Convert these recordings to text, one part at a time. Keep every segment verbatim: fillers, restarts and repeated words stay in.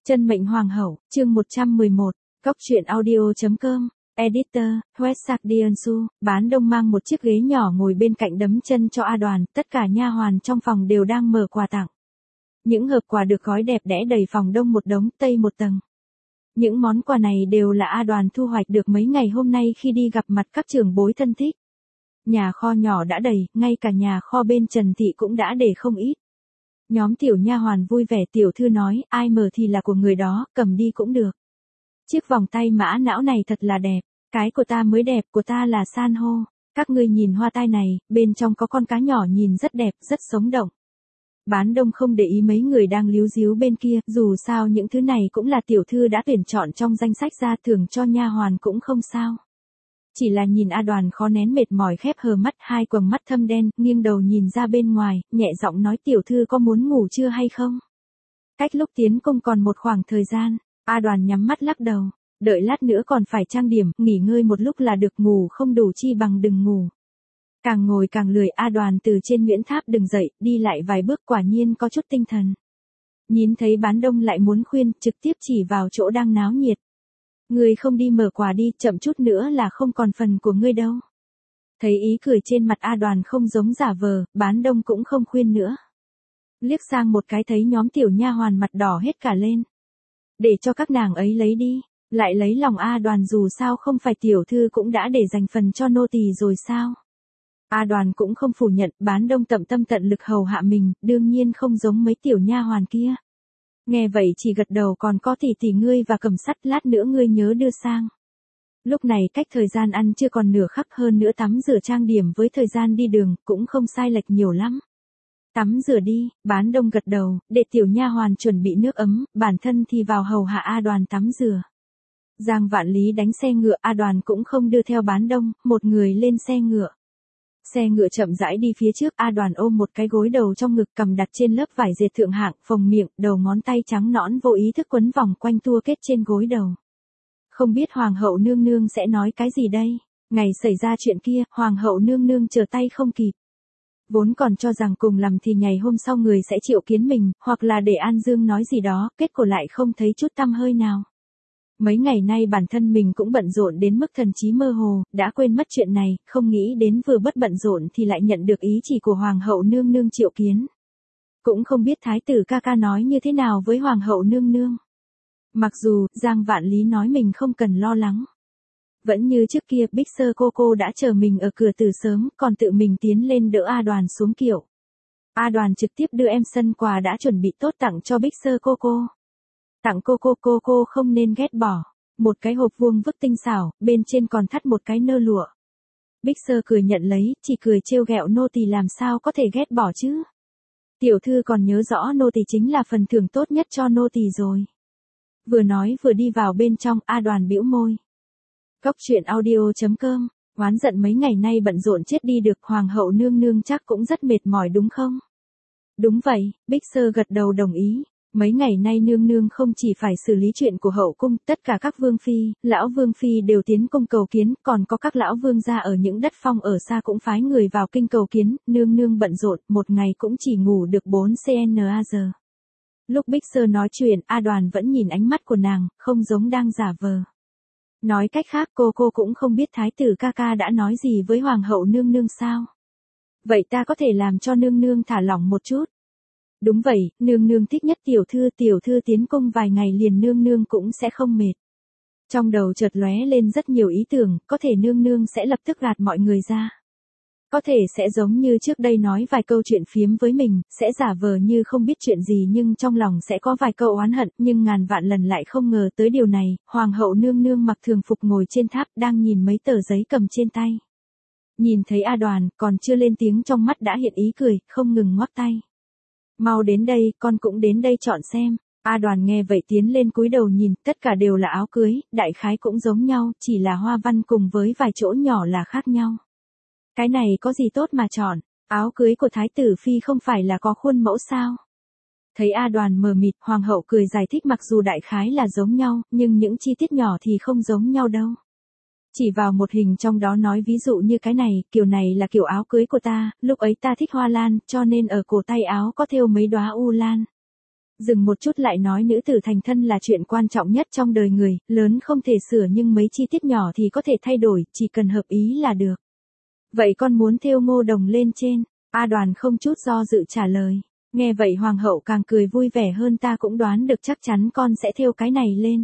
Chân mệnh hoàng hậu, chương một trăm mười một, Cóc truyện audio.com, Editor, Westsạc Diansu, Bán Đông mang một chiếc ghế nhỏ ngồi bên cạnh đấm chân cho A Đoàn, tất cả nha hoàn trong phòng đều đang mở quà tặng. Những hộp quà được gói đẹp đẽ đầy phòng đông một đống, tây một tầng. Những món quà này đều là A Đoàn thu hoạch được mấy ngày hôm nay khi đi gặp mặt các trưởng bối thân thích. Nhà kho nhỏ đã đầy, ngay cả nhà kho bên Trần Thị cũng đã để không ít. Nhóm tiểu nha hoàn vui vẻ, tiểu thư nói, ai mở thì là của người đó, cầm đi cũng được. Chiếc vòng tay mã não này thật là đẹp, cái của ta mới đẹp, của ta là san hô. Các ngươi nhìn hoa tai này, bên trong có con cá nhỏ nhìn rất đẹp, rất sống động. Bán Đông không để ý mấy người đang líu díu bên kia, dù sao những thứ này cũng là tiểu thư đã tuyển chọn trong danh sách ra, thưởng cho nha hoàn cũng không sao. Chỉ là nhìn A Đoàn khó nén mệt mỏi, khép hờ mắt, hai quầng mắt thâm đen, nghiêng đầu nhìn ra bên ngoài, nhẹ giọng nói, tiểu thư có muốn ngủ chưa hay không? Cách lúc tiến công còn một khoảng thời gian, A Đoàn nhắm mắt lắc đầu, đợi lát nữa còn phải trang điểm, nghỉ ngơi một lúc là được, ngủ không đủ chi bằng đừng ngủ. Càng ngồi càng lười, A Đoàn từ trên Nguyễn Tháp đứng dậy, đi lại vài bước, quả nhiên có chút tinh thần. Nhìn thấy Bán Đông lại muốn khuyên, trực tiếp chỉ vào chỗ đang náo nhiệt. Ngươi không đi mở quà đi, chậm chút nữa là không còn phần của ngươi đâu. Thấy ý cười trên mặt A Đoàn không giống giả vờ, Bán Đông cũng không khuyên nữa. Liếc sang một cái thấy nhóm tiểu nha hoàn mặt đỏ hết cả lên. Để cho các nàng ấy lấy đi, lại lấy lòng A Đoàn, dù sao không phải tiểu thư cũng đã để dành phần cho nô tỳ rồi sao. A Đoàn cũng không phủ nhận, Bán Đông tận tâm tận lực hầu hạ mình, đương nhiên không giống mấy tiểu nha hoàn kia. Nghe vậy chỉ gật đầu, còn có tỷ tỷ ngươi và Cầm Sắt, lát nữa ngươi nhớ đưa sang. Lúc này cách thời gian ăn chưa còn nửa khắc, hơn nữa tắm rửa trang điểm với thời gian đi đường cũng không sai lệch nhiều lắm. Tắm rửa đi, Bán Đông gật đầu, để tiểu nha hoàn chuẩn bị nước ấm, bản thân thì vào hầu hạ A Đoàn tắm rửa. Giang Vạn Lý đánh xe ngựa, A Đoàn cũng không đưa theo Bán Đông, một người lên xe ngựa. Xe ngựa chậm rãi đi phía trước, A Đoàn ôm một cái gối đầu trong ngực, cầm đặt trên lớp vải dệt thượng hạng, phồng miệng, đầu ngón tay trắng nõn vô ý thức quấn vòng quanh tua kết trên gối đầu. Không biết Hoàng hậu nương nương sẽ nói cái gì đây? Ngày xảy ra chuyện kia, Hoàng hậu nương nương trở tay không kịp. Vốn còn cho rằng cùng lắm thì ngày hôm sau người sẽ triệu kiến mình, hoặc là để An Dương nói gì đó, kết quả lại không thấy chút tăm hơi nào. Mấy ngày nay bản thân mình cũng bận rộn đến mức thần trí mơ hồ, đã quên mất chuyện này, không nghĩ đến vừa bất bận rộn thì lại nhận được ý chỉ của Hoàng hậu nương nương triệu kiến. Cũng không biết thái tử ca ca nói như thế nào với Hoàng hậu nương nương. Mặc dù, Giang Vạn Lý nói mình không cần lo lắng. Vẫn như trước kia, Bích Sơ cô cô đã chờ mình ở cửa từ sớm, còn tự mình tiến lên đỡ A Đoàn xuống kiệu. A Đoàn trực tiếp đưa em sân quà đã chuẩn bị tốt tặng cho Bích Sơ cô cô. Tặng cô cô cô cô không nên ghét bỏ. Một cái hộp vuông vức tinh xảo, bên trên còn thắt một cái nơ lụa. Bích Sơ cười nhận lấy, chỉ cười trêu ghẹo, nô tỳ làm sao có thể ghét bỏ chứ. Tiểu thư còn nhớ rõ nô tỳ chính là phần thưởng tốt nhất cho nô tỳ rồi. Vừa nói vừa đi vào bên trong, A Đoàn bĩu môi. Cóc truyện audio.com, oán giận mấy ngày nay bận rộn chết đi được, Hoàng hậu nương nương chắc cũng rất mệt mỏi đúng không? Đúng vậy, Bích Sơ gật đầu đồng ý. Mấy ngày nay nương nương không chỉ phải xử lý chuyện của hậu cung, tất cả các vương phi, lão vương phi đều tiến cung cầu kiến, còn có các lão vương gia ở những đất phong ở xa cũng phái người vào kinh cầu kiến, nương nương bận rộn, một ngày cũng chỉ ngủ được bốn canh giờ. Lúc Bích Sơ nói chuyện, A Đoàn vẫn nhìn ánh mắt của nàng, không giống đang giả vờ. Nói cách khác, cô cô cũng không biết thái tử ca ca đã nói gì với Hoàng hậu nương nương sao? Vậy ta có thể làm cho nương nương thả lỏng một chút. Đúng vậy, nương nương thích nhất tiểu thư, tiểu thư tiến cung vài ngày liền nương nương cũng sẽ không mệt. Trong đầu chợt lóe lên rất nhiều ý tưởng, có thể nương nương sẽ lập tức gạt mọi người ra. Có thể sẽ giống như trước đây nói vài câu chuyện phiếm với mình, sẽ giả vờ như không biết chuyện gì nhưng trong lòng sẽ có vài câu oán hận, nhưng ngàn vạn lần lại không ngờ tới điều này. Hoàng hậu nương nương mặc thường phục ngồi trên tháp, đang nhìn mấy tờ giấy cầm trên tay. Nhìn thấy A Đoàn, còn chưa lên tiếng trong mắt đã hiện ý cười, không ngừng ngoắc tay. Mau đến đây, con cũng đến đây chọn xem. A Đoàn nghe vậy tiến lên cúi đầu nhìn, tất cả đều là áo cưới, đại khái cũng giống nhau, chỉ là hoa văn cùng với vài chỗ nhỏ là khác nhau. Cái này có gì tốt mà chọn, áo cưới của thái tử phi không phải là có khuôn mẫu sao? Thấy A Đoàn mờ mịt, Hoàng hậu cười giải thích, mặc dù đại khái là giống nhau, nhưng những chi tiết nhỏ thì không giống nhau đâu. Chỉ vào một hình trong đó nói, ví dụ như cái này, kiểu này là kiểu áo cưới của ta, lúc ấy ta thích hoa lan, cho nên ở cổ tay áo có thêu mấy đóa u lan. Dừng một chút lại nói nữ tử thành thân là chuyện quan trọng nhất trong đời người, lớn không thể sửa nhưng mấy chi tiết nhỏ thì có thể thay đổi, chỉ cần hợp ý là được. Vậy con muốn thêu ngô đồng lên trên, A Đoàn không chút do dự trả lời. Nghe vậy hoàng hậu càng cười vui vẻ hơn, ta cũng đoán được chắc chắn con sẽ thêu cái này lên.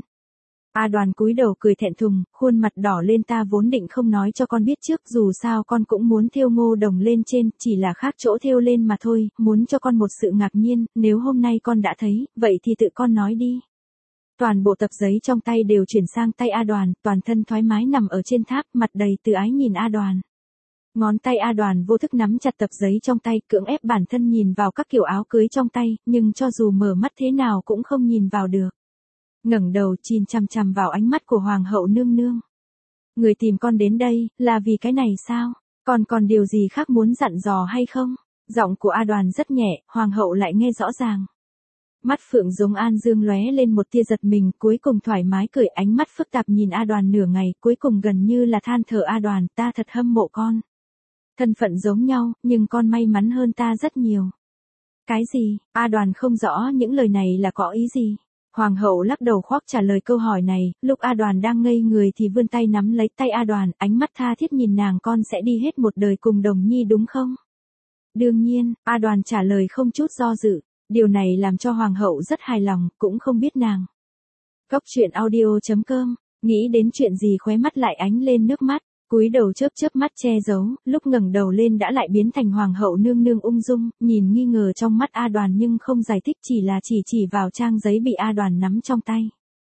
A Đoàn cúi đầu cười thẹn thùng, khuôn mặt đỏ lên, ta vốn định không nói cho con biết trước, dù sao con cũng muốn thêu ngô đồng lên trên, chỉ là khác chỗ thêu lên mà thôi, muốn cho con một sự ngạc nhiên, nếu hôm nay con đã thấy, vậy thì tự con nói đi. Toàn bộ tập giấy trong tay đều chuyển sang tay A Đoàn, toàn thân thoải mái nằm ở trên tháp, mặt đầy từ ái nhìn A Đoàn. Ngón tay A Đoàn vô thức nắm chặt tập giấy trong tay, cưỡng ép bản thân nhìn vào các kiểu áo cưới trong tay, nhưng cho dù mở mắt thế nào cũng không nhìn vào được. Ngẩng đầu nhìn chằm chằm vào ánh mắt của hoàng hậu nương nương. Người tìm con đến đây, là vì cái này sao? Còn còn điều gì khác muốn dặn dò hay không? Giọng của A Đoàn rất nhẹ, hoàng hậu lại nghe rõ ràng. Mắt phượng giống An Dương lóe lên một tia giật mình, cuối cùng thoải mái cười, ánh mắt phức tạp nhìn A Đoàn nửa ngày, cuối cùng gần như là than thở, A Đoàn, ta thật hâm mộ con. Thân phận giống nhau, nhưng con may mắn hơn ta rất nhiều. Cái gì? A Đoàn không rõ những lời này là có ý gì. Hoàng hậu lắc đầu khoác trả lời câu hỏi này, lúc A Đoàn đang ngây người thì vươn tay nắm lấy tay A Đoàn, ánh mắt tha thiết nhìn nàng, con sẽ đi hết một đời cùng Đồng Nhi đúng không? Đương nhiên, A Đoàn trả lời không chút do dự, điều này làm cho hoàng hậu rất hài lòng, cũng không biết nàng. Cốc truyện audio chấm com, nghĩ đến chuyện gì khóe mắt lại ánh lên nước mắt. Cúi đầu chớp chớp mắt che giấu, lúc ngẩng đầu lên đã lại biến thành hoàng hậu nương nương ung dung, nhìn nghi ngờ trong mắt A Đoàn nhưng không giải thích, chỉ là chỉ chỉ vào trang giấy bị A Đoàn nắm trong tay.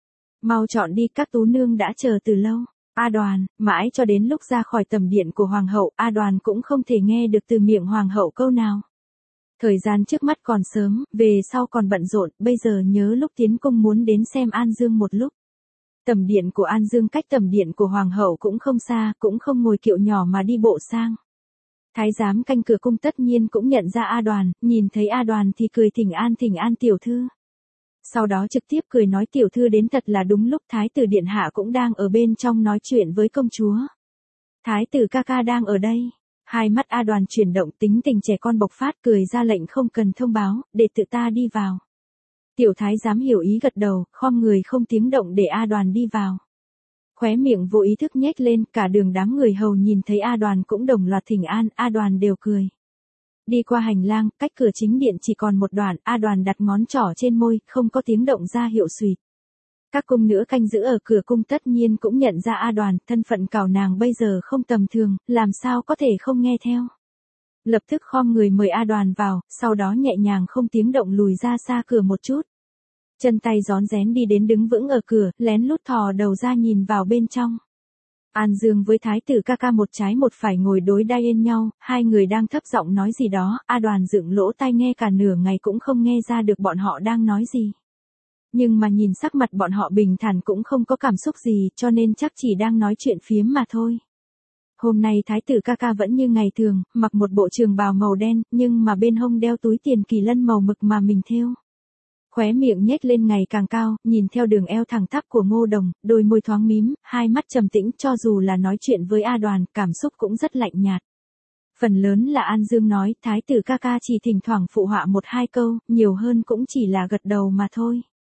Mau chọn đi, các tú nương đã chờ từ lâu. A Đoàn, mãi cho đến lúc ra khỏi tầm điện của hoàng hậu, A Đoàn cũng không thể nghe được từ miệng hoàng hậu câu nào. Thời gian trước mắt còn sớm, về sau còn bận rộn, bây giờ nhớ lúc tiến cung muốn đến xem An Dương một lúc. Tầm điện của An Dương cách tầm điện của hoàng hậu cũng không xa, cũng không ngồi kiệu nhỏ mà đi bộ sang. Thái giám canh cửa cung tất nhiên cũng nhận ra A Đoàn, nhìn thấy A Đoàn thì cười thỉnh an thỉnh an tiểu thư. Sau đó trực tiếp cười nói tiểu thư đến thật là đúng lúc, thái tử điện hạ cũng đang ở bên trong nói chuyện với công chúa. Thái tử ca ca đang ở đây. Hai mắt A Đoàn chuyển động, tính tình trẻ con bộc phát, cười ra lệnh không cần thông báo, để tự ta đi vào. Tiểu thái giám hiểu ý gật đầu, khom người không tiếng động để A Đoàn đi vào. Khóe miệng vô ý thức nhếch lên, cả đường đám người hầu nhìn thấy A Đoàn cũng đồng loạt thỉnh an, A Đoàn đều cười. Đi qua hành lang, cách cửa chính điện chỉ còn một đoạn, A Đoàn đặt ngón trỏ trên môi, không có tiếng động ra hiệu xuỵt. Các cung nữ canh giữ ở cửa cung tất nhiên cũng nhận ra A Đoàn, thân phận cào nàng bây giờ không tầm thường, làm sao có thể không nghe theo. Lập tức khom người mời A Đoàn vào, sau đó nhẹ nhàng không tiếng động lùi ra xa cửa một chút. Chân tay rón rén đi đến đứng vững ở cửa, lén lút thò đầu ra nhìn vào bên trong. An Dương với thái tử ca ca một trái một phải ngồi đối đai yên nhau, hai người đang thấp giọng nói gì đó, A Đoàn dựng lỗ tai nghe cả nửa ngày cũng không nghe ra được bọn họ đang nói gì. Nhưng mà nhìn sắc mặt bọn họ bình thản cũng không có cảm xúc gì, cho nên chắc chỉ đang nói chuyện phiếm mà thôi. Hôm nay thái tử ca ca vẫn như ngày thường, mặc một bộ trường bào màu đen, nhưng mà bên hông đeo túi tiền kỳ lân màu mực mà mình thêu. Khóe miệng nhếch lên ngày càng cao, nhìn theo đường eo thẳng tắp của Ngô Đồng, đôi môi thoáng mím, hai mắt trầm tĩnh, cho dù là nói chuyện với A Đoàn, cảm xúc cũng rất lạnh nhạt. Phần lớn là An Dương nói, thái tử ca ca chỉ thỉnh thoảng phụ họa một hai câu, nhiều hơn cũng chỉ là gật đầu mà thôi.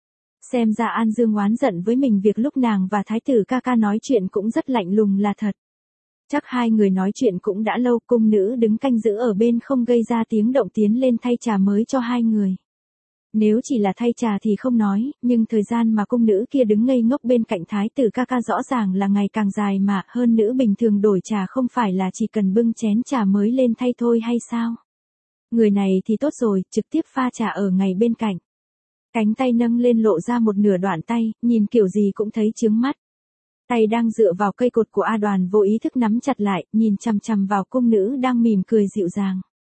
Xem ra An Dương oán giận với mình, việc lúc nàng và thái tử ca ca nói chuyện cũng rất lạnh lùng là thật. Chắc hai người nói chuyện cũng đã lâu, cung nữ đứng canh giữ ở bên không gây ra tiếng động tiến lên thay trà mới cho hai người. Nếu chỉ là thay trà thì không nói, nhưng thời gian mà cung nữ kia đứng ngây ngốc bên cạnh thái tử ca ca rõ ràng là ngày càng dài mà, hơn nữ bình thường đổi trà không phải là chỉ cần bưng chén trà mới lên thay thôi hay sao? Người này thì tốt rồi, trực tiếp pha trà ở ngày bên cạnh. Cánh tay nâng lên lộ ra một nửa đoạn tay, nhìn kiểu gì cũng thấy chướng mắt. Tay đang dựa vào cây cột của A Đoàn vô ý thức nắm chặt lại, nhìn chằm chằm vào cung nữ đang mỉm cười dịu dàng.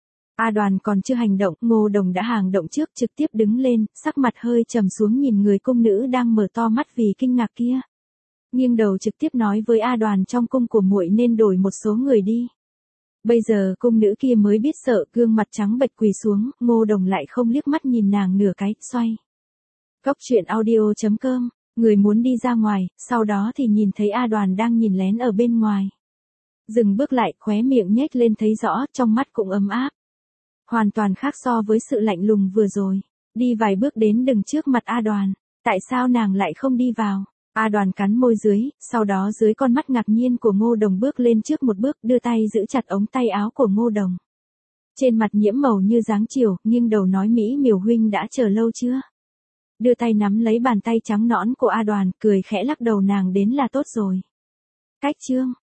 A Đoàn còn chưa hành động, Ngô Đồng đã hành động trước, trực tiếp đứng lên, sắc mặt hơi trầm xuống nhìn người cung nữ đang mở to mắt vì kinh ngạc kia. Nghiêng đầu trực tiếp nói với A Đoàn trong cung của muội nên đổi một số người đi. Bây giờ cung nữ kia mới biết sợ, gương mặt trắng bệch quỳ xuống, Ngô Đồng lại không liếc mắt nhìn nàng nửa cái, xoay. Cốc truyện audio chấm com, người muốn đi ra ngoài, sau đó thì nhìn thấy A Đoàn đang nhìn lén ở bên ngoài. Dừng bước lại, khóe miệng nhếch lên thấy rõ, trong mắt cũng ấm áp. Hoàn toàn khác so với sự lạnh lùng vừa rồi. Đi vài bước đến đứng trước mặt A Đoàn. Tại sao nàng lại không đi vào? A Đoàn cắn môi dưới, sau đó dưới con mắt ngạc nhiên của Ngô Đồng bước lên trước một bước, đưa tay giữ chặt ống tay áo của Ngô Đồng. Trên mặt nhiễm màu như dáng chiều, nghiêng đầu nói Mỹ Miều huynh đã chờ lâu chưa? Đưa tay nắm lấy bàn tay trắng nõn của A Đoàn, cười khẽ lắc đầu nàng đến là tốt rồi. Cách chương